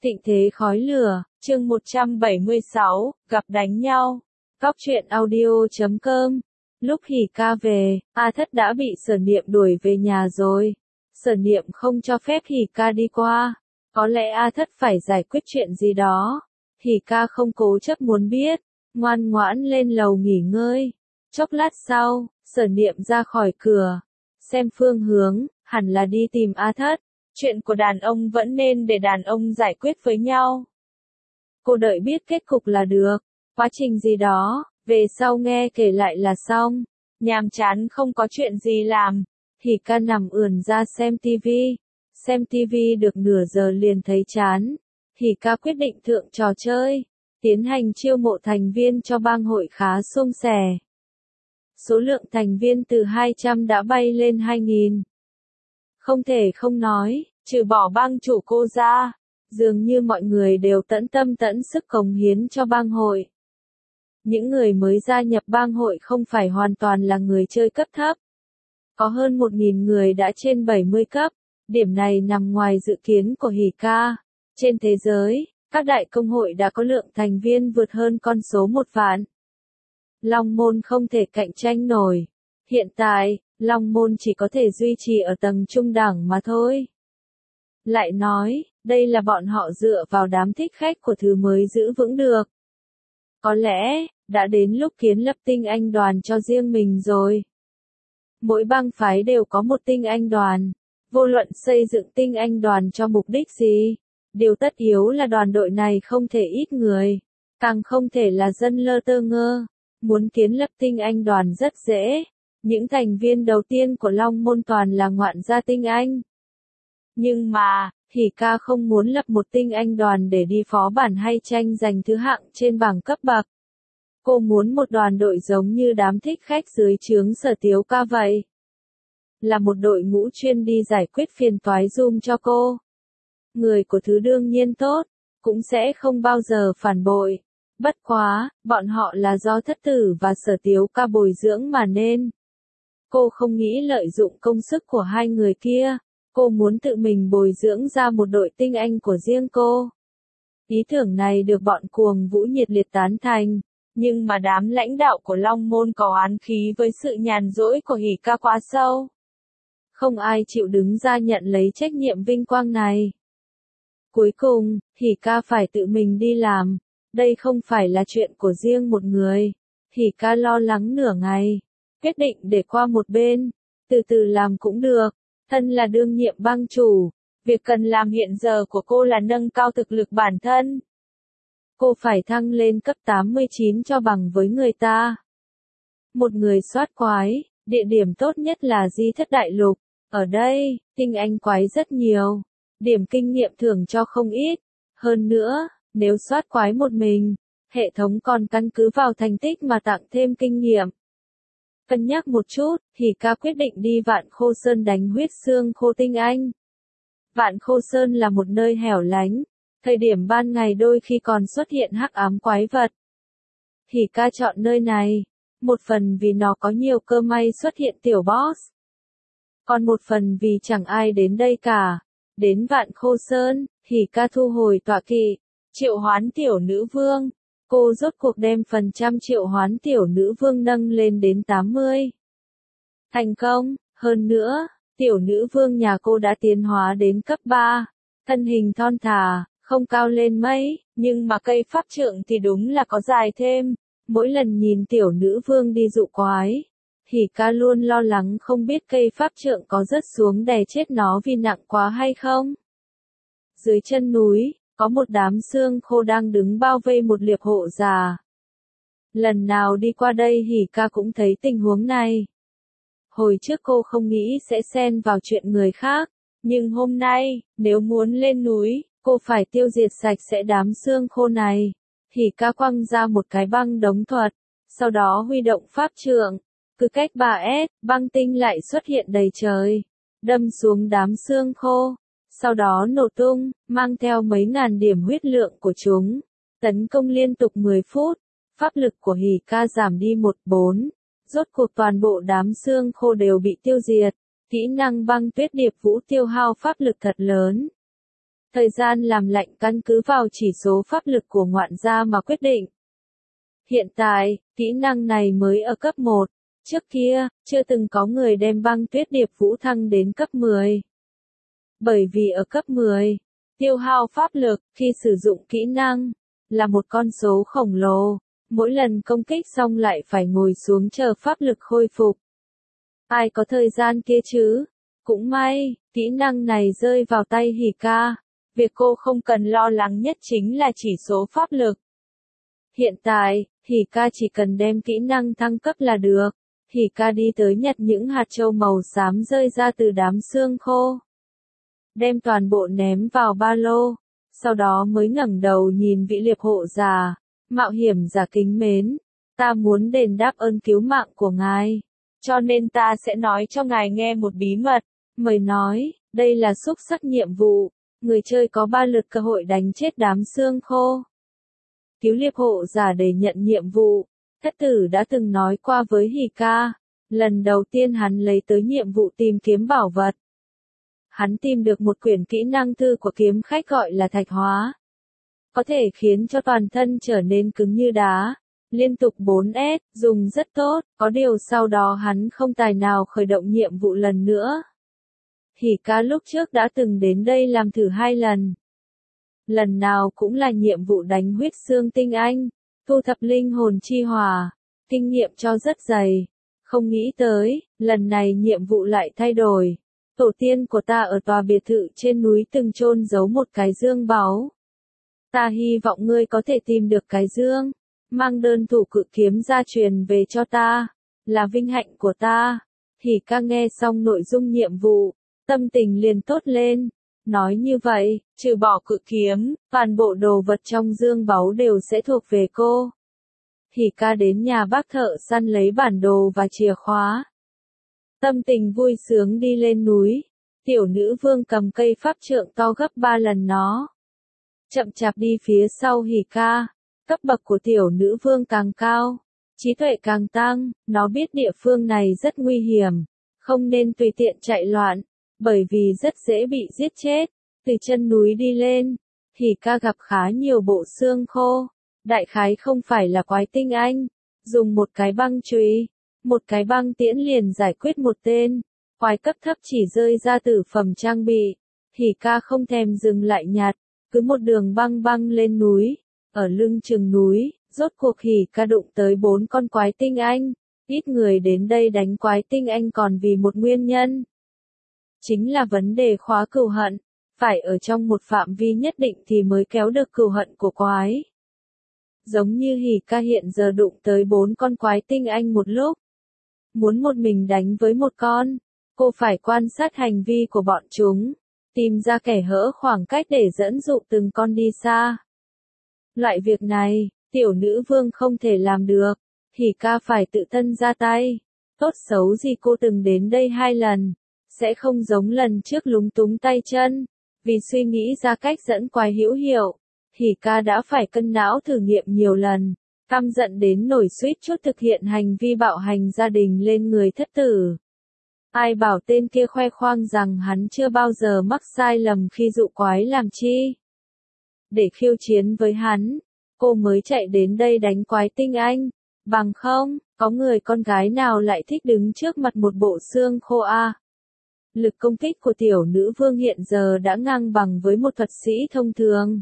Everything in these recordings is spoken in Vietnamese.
Thịnh thế khói lửa, chương 176, gặp đánh nhau. Góc truyện audio.com. Lúc Hỉ ca về, A Thất đã bị Sở Niệm đuổi về nhà rồi. Sở Niệm không cho phép Hỉ ca đi qua. Có lẽ A Thất phải giải quyết chuyện gì đó. Hỉ ca không cố chấp muốn biết, ngoan ngoãn lên lầu nghỉ ngơi. Chốc lát sau, Sở Niệm ra khỏi cửa, xem phương hướng, hẳn là đi tìm A Thất. Chuyện của đàn ông vẫn nên để đàn ông giải quyết với nhau. Cô đợi biết kết cục là được. Quá trình gì đó, về sau nghe kể lại là xong. Nhàm chán không có chuyện gì làm. Hỉ ca nằm ườn ra xem tivi. Xem tivi được nửa giờ liền thấy chán. Hỉ ca quyết định thượng trò chơi. Tiến hành chiêu mộ thành viên cho bang hội khá suôn sẻ. Số lượng thành viên từ 200 đã bay lên 2.000. Không thể không nói, trừ bỏ bang chủ cô ra, dường như mọi người đều tận tâm tận sức cống hiến cho bang hội. Những người mới gia nhập bang hội không phải hoàn toàn là người chơi cấp thấp. Có hơn 1.000 người đã trên 70 cấp, điểm này nằm ngoài dự kiến của Hỉ ca. Trên thế giới, các đại công hội đã có lượng thành viên vượt hơn con số 1 vạn. Long Môn không thể cạnh tranh nổi. Hiện tại, Long Môn chỉ có thể duy trì ở tầng trung đẳng mà thôi. Lại nói, đây là bọn họ dựa vào đám thích khách của thứ mới giữ vững được. Có lẽ, đã đến lúc kiến lập tinh anh đoàn cho riêng mình rồi. Mỗi bang phái đều có một tinh anh đoàn. Vô luận xây dựng tinh anh đoàn cho mục đích gì, điều tất yếu là đoàn đội này không thể ít người, càng không thể là dân lơ tơ ngơ. Muốn kiến lập tinh anh đoàn rất dễ. Những thành viên đầu tiên của Long Môn toàn là ngoạn gia tinh anh. Nhưng mà, Hỉ ca không muốn lập một tinh anh đoàn để đi phó bản hay tranh giành thứ hạng trên bảng cấp bậc. Cô muốn một đoàn đội giống như đám thích khách dưới trướng Sở Tiếu ca vậy. Là một đội ngũ chuyên đi giải quyết phiền toái giùm cho cô. Người của thứ đương nhiên tốt, cũng sẽ không bao giờ phản bội. Bất quá, bọn họ là do Thất Tử và Sở Tiếu ca bồi dưỡng mà nên. Cô không nghĩ lợi dụng công sức của hai người kia, cô muốn tự mình bồi dưỡng ra một đội tinh anh của riêng cô. Ý tưởng này được bọn Cuồng Vũ nhiệt liệt tán thành, nhưng mà đám lãnh đạo của Long Môn có oán khí với sự nhàn rỗi của Hỉ ca quá sâu. Không ai chịu đứng ra nhận lấy trách nhiệm vinh quang này. Cuối cùng, Hỉ ca phải tự mình đi làm, đây không phải là chuyện của riêng một người. Hỉ ca lo lắng nửa ngày. Quyết định để qua một bên, từ từ làm cũng được, thân là đương nhiệm bang chủ, việc cần làm hiện giờ của cô là nâng cao thực lực bản thân. Cô phải thăng lên cấp 89 cho bằng với người ta. Một người soát quái, địa điểm tốt nhất là Di Thất Đại Lục, ở đây, tinh anh quái rất nhiều, điểm kinh nghiệm thưởng cho không ít, hơn nữa, nếu soát quái một mình, hệ thống còn căn cứ vào thành tích mà tặng thêm kinh nghiệm. Cân nhắc một chút, Hỉ ca quyết định đi Vạn Khô Sơn đánh huyết xương khô tinh anh. Vạn Khô Sơn là một nơi hẻo lánh, thời điểm ban ngày đôi khi còn xuất hiện hắc ám quái vật. Hỉ ca chọn nơi này, một phần vì nó có nhiều cơ may xuất hiện tiểu boss. Còn một phần vì chẳng ai đến đây cả. Đến Vạn Khô Sơn, Hỉ ca thu hồi tọa kỵ, triệu hoán tiểu nữ vương. Cô rốt cuộc đem phần trăm triệu hoán tiểu nữ vương nâng lên đến 80. Thành công, hơn nữa, tiểu nữ vương nhà cô đã tiến hóa đến cấp 3. Thân hình thon thả, không cao lên mấy, nhưng mà cây pháp trượng thì đúng là có dài thêm. Mỗi lần nhìn tiểu nữ vương đi dụ quái, Hỉ ca luôn lo lắng không biết cây pháp trượng có rớt xuống đè chết nó vì nặng quá hay không. Dưới chân núi, có một đám xương khô đang đứng bao vây một liệp hộ già. Lần nào đi qua đây Hỉ ca cũng thấy tình huống này. Hồi trước cô không nghĩ sẽ xen vào chuyện người khác, nhưng hôm nay, nếu muốn lên núi, cô phải tiêu diệt sạch sẽ đám xương khô này. Hỉ ca quăng ra một cái băng đống thuật, sau đó huy động pháp trượng, cứ cách 3S, băng tinh lại xuất hiện đầy trời, đâm xuống đám xương khô. Sau đó nổ tung, mang theo mấy ngàn điểm huyết lượng của chúng. Tấn công liên tục 10 phút, pháp lực của Hỉ ca giảm đi 1/4. Rốt cuộc toàn bộ đám xương khô đều bị tiêu diệt. Kỹ năng băng tuyết điệp vũ tiêu hao pháp lực thật lớn. Thời gian làm lạnh căn cứ vào chỉ số pháp lực của ngoạn gia mà quyết định. Hiện tại, kỹ năng này mới ở cấp 1. Trước kia, chưa từng có người đem băng tuyết điệp vũ thăng đến cấp 10. Bởi vì ở cấp 10, tiêu hao pháp lực khi sử dụng kỹ năng là một con số khổng lồ, mỗi lần công kích xong lại phải ngồi xuống chờ pháp lực khôi phục. Ai có thời gian kia chứ? Cũng may, kỹ năng này rơi vào tay Hika. Việc cô không cần lo lắng nhất chính là chỉ số pháp lực. Hiện tại, Hika chỉ cần đem kỹ năng thăng cấp là được. Hika đi tới nhặt những hạt châu màu xám rơi ra từ đám xương khô. Đem toàn bộ ném vào ba lô. Sau đó mới ngẩng đầu nhìn vị liệp hộ già. Mạo hiểm giả kính mến. Ta muốn đền đáp ơn cứu mạng của ngài. Cho nên ta sẽ nói cho ngài nghe một bí mật. Mời nói, đây là xúc sắc nhiệm vụ. Người chơi có 3 lượt cơ hội đánh chết đám xương khô. Cứu liệp hộ giả để nhận nhiệm vụ. Thất tử đã từng nói qua với Hika. Lần đầu tiên hắn lấy tới nhiệm vụ tìm kiếm bảo vật. Hắn tìm được một quyển kỹ năng thư của kiếm khách gọi là thạch hóa. Có thể khiến cho toàn thân trở nên cứng như đá. Liên tục 4S, dùng rất tốt, có điều sau đó hắn không tài nào khởi động nhiệm vụ lần nữa. Hika lúc trước đã từng đến đây làm thử 2 lần. Lần nào cũng là nhiệm vụ đánh huyết xương tinh anh, thu thập linh hồn chi hỏa, kinh nghiệm cho rất dày. Không nghĩ tới, lần này nhiệm vụ lại thay đổi. Tổ tiên của ta ở tòa biệt thự trên núi từng chôn giấu một cái dương báu. Ta hy vọng ngươi có thể tìm được cái dương, mang đơn thủ cự kiếm ra truyền về cho ta, là vinh hạnh của ta. Hika nghe xong nội dung nhiệm vụ, tâm tình liền tốt lên. Nói như vậy, trừ bỏ cự kiếm, toàn bộ đồ vật trong dương báu đều sẽ thuộc về cô. Hika đến nhà bác thợ săn lấy bản đồ và chìa khóa. Tâm tình vui sướng đi lên núi. Tiểu nữ vương cầm cây pháp trượng to gấp 3 lần nó. Chậm chạp đi phía sau Hika. Cấp bậc của tiểu nữ vương càng cao, trí tuệ càng tăng, nó biết địa phương này rất nguy hiểm, không nên tùy tiện chạy loạn, bởi vì rất dễ bị giết chết. Từ chân núi đi lên, Hika gặp khá nhiều bộ xương khô, đại khái không phải là quái tinh anh, dùng một cái băng chùy, một cái băng tiễn liền giải quyết một tên, quái cấp thấp chỉ rơi ra tử phẩm trang bị. Hika không thèm dừng lại nhặt, cứ một đường băng băng lên núi. Ở lưng chừng núi, rốt cuộc Hika đụng tới 4 con quái tinh anh. Ít người đến đây đánh quái tinh anh còn vì một nguyên nhân. Chính là vấn đề khóa cừu hận. Phải ở trong một phạm vi nhất định thì mới kéo được cừu hận của quái. Giống như Hika hiện giờ đụng tới 4 con quái tinh anh một lúc. Muốn một mình đánh với một con, cô phải quan sát hành vi của bọn chúng. Tìm ra kẻ hở khoảng cách để dẫn dụ từng con đi xa. Loại việc này, tiểu nữ vương không thể làm được, Hika phải tự thân ra tay. Tốt xấu gì cô từng đến đây 2 lần, sẽ không giống lần trước lúng túng tay chân. Vì suy nghĩ ra cách dẫn quái hữu hiệu, Hika đã phải cân não thử nghiệm nhiều lần, căm giận đến nổi suýt chút thực hiện hành vi bạo hành gia đình lên người thất tử. Ai bảo tên kia khoe khoang rằng hắn chưa bao giờ mắc sai lầm khi dụ quái làm chi. Để khiêu chiến với hắn, cô mới chạy đến đây đánh quái tinh anh. Bằng không, có người con gái nào lại thích đứng trước mặt một bộ xương khô a? Lực công kích của tiểu nữ vương hiện giờ đã ngang bằng với một thuật sĩ thông thường.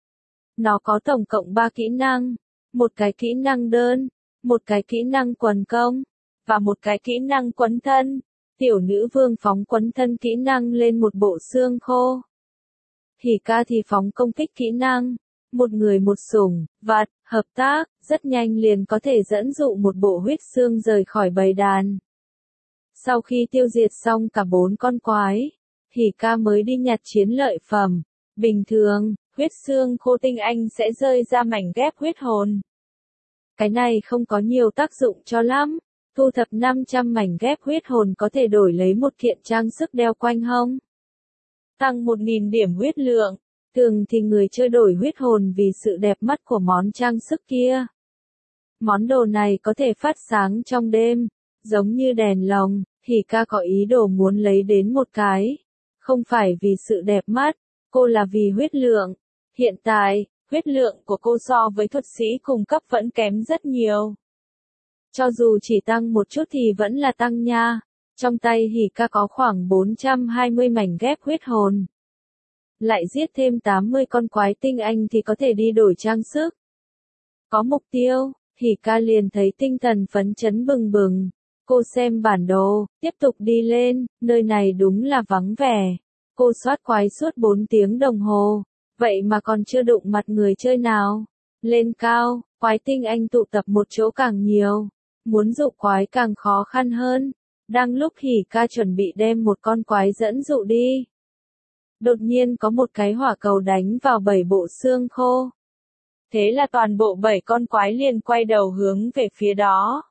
Nó có tổng cộng 3 kỹ năng, một cái kỹ năng đơn, một cái kỹ năng quần công, và một cái kỹ năng quấn thân. Tiểu nữ vương phóng quấn thân kỹ năng lên một bộ xương khô. Hika thì phóng công kích kỹ năng, một người một sủng vật, hợp tác, rất nhanh liền có thể dẫn dụ một bộ huyết xương rời khỏi bầy đàn. Sau khi tiêu diệt xong cả 4 con quái, Hika mới đi nhặt chiến lợi phẩm. Bình thường, huyết xương khô tinh anh sẽ rơi ra mảnh ghép huyết hồn. Cái này không có nhiều tác dụng cho lắm. Thu thập 500 mảnh ghép huyết hồn có thể đổi lấy một kiện trang sức đeo quanh hông. Tăng 1000 điểm huyết lượng. Thường thì người chơi đổi huyết hồn vì sự đẹp mắt của món trang sức kia. Món đồ này có thể phát sáng trong đêm, giống như đèn lồng. Hika có ý đồ muốn lấy đến một cái. Không phải vì sự đẹp mắt, cô là vì huyết lượng. Hiện tại, huyết lượng của cô so với thuật sĩ cùng cấp vẫn kém rất nhiều. Cho dù chỉ tăng một chút thì vẫn là tăng nha. Trong tay Hika có khoảng 420 mảnh ghép huyết hồn. Lại giết thêm 80 con quái tinh anh thì có thể đi đổi trang sức. Có mục tiêu, Hika liền thấy tinh thần phấn chấn bừng bừng. Cô xem bản đồ, tiếp tục đi lên, nơi này đúng là vắng vẻ. Cô soát quái suốt 4 tiếng đồng hồ, vậy mà còn chưa đụng mặt người chơi nào. Lên cao, quái tinh anh tụ tập một chỗ càng nhiều, muốn dụ quái càng khó khăn hơn. Đang lúc Hika chuẩn bị đem một con quái dẫn dụ đi, đột nhiên có một cái hỏa cầu đánh vào 7 bộ xương khô. Thế là toàn bộ 7 con quái liền quay đầu hướng về phía đó.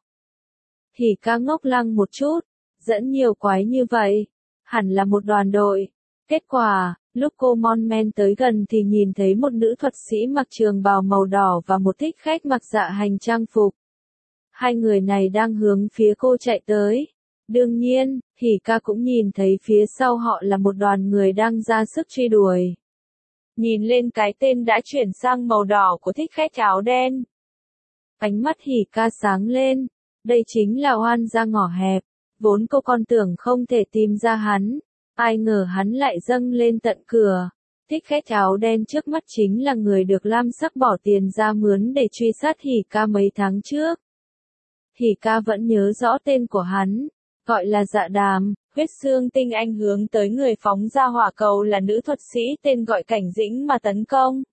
Hika ngốc lăng một chút, dẫn nhiều quái như vậy, hẳn là một đoàn đội. Kết quả, lúc cô mon men tới gần thì nhìn thấy một nữ thuật sĩ mặc trường bào màu đỏ và một thích khách mặc dạ hành trang phục. Hai người này đang hướng phía cô chạy tới. Đương nhiên, Hika cũng nhìn thấy phía sau họ là một đoàn người đang ra sức truy đuổi. Nhìn lên cái tên đã chuyển sang màu đỏ của thích khách áo đen. Ánh mắt Hika sáng lên. Đây chính là oan gia ngõ hẹp. Vốn cô còn tưởng không thể tìm ra hắn. Ai ngờ hắn lại dâng lên tận cửa. Thích khách áo đen trước mắt chính là người được Lam Sắc bỏ tiền ra mướn để truy sát Hika mấy tháng trước. Hika vẫn nhớ rõ tên của hắn. Gọi là Dạ Đàm. Huyết xương tinh anh hướng tới người phóng ra hỏa cầu là nữ thuật sĩ tên gọi Cảnh Dĩnh mà tấn công.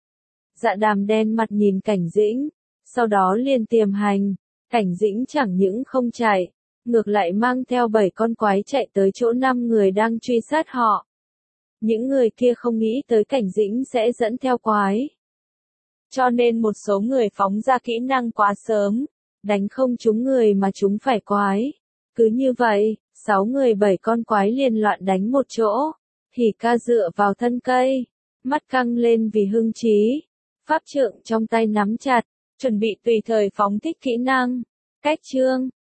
Dạ Đàm đen mặt nhìn Cảnh Dĩnh, sau đó liền tiềm hành. Cảnh Dĩnh chẳng những không chạy, ngược lại mang theo 7 con quái chạy tới chỗ 5 người đang truy sát họ. Những người kia không nghĩ tới Cảnh Dĩnh sẽ dẫn theo quái. Cho nên một số người phóng ra kỹ năng quá sớm, đánh không trúng người mà trúng phải quái. Cứ như vậy, 6 người 7 con quái liền loạn đánh một chỗ. Hika dựa vào thân cây, mắt căng lên vì hưng trí. Pháp trượng trong tay nắm chặt, chuẩn bị tùy thời phóng thích kỹ năng. Cách chương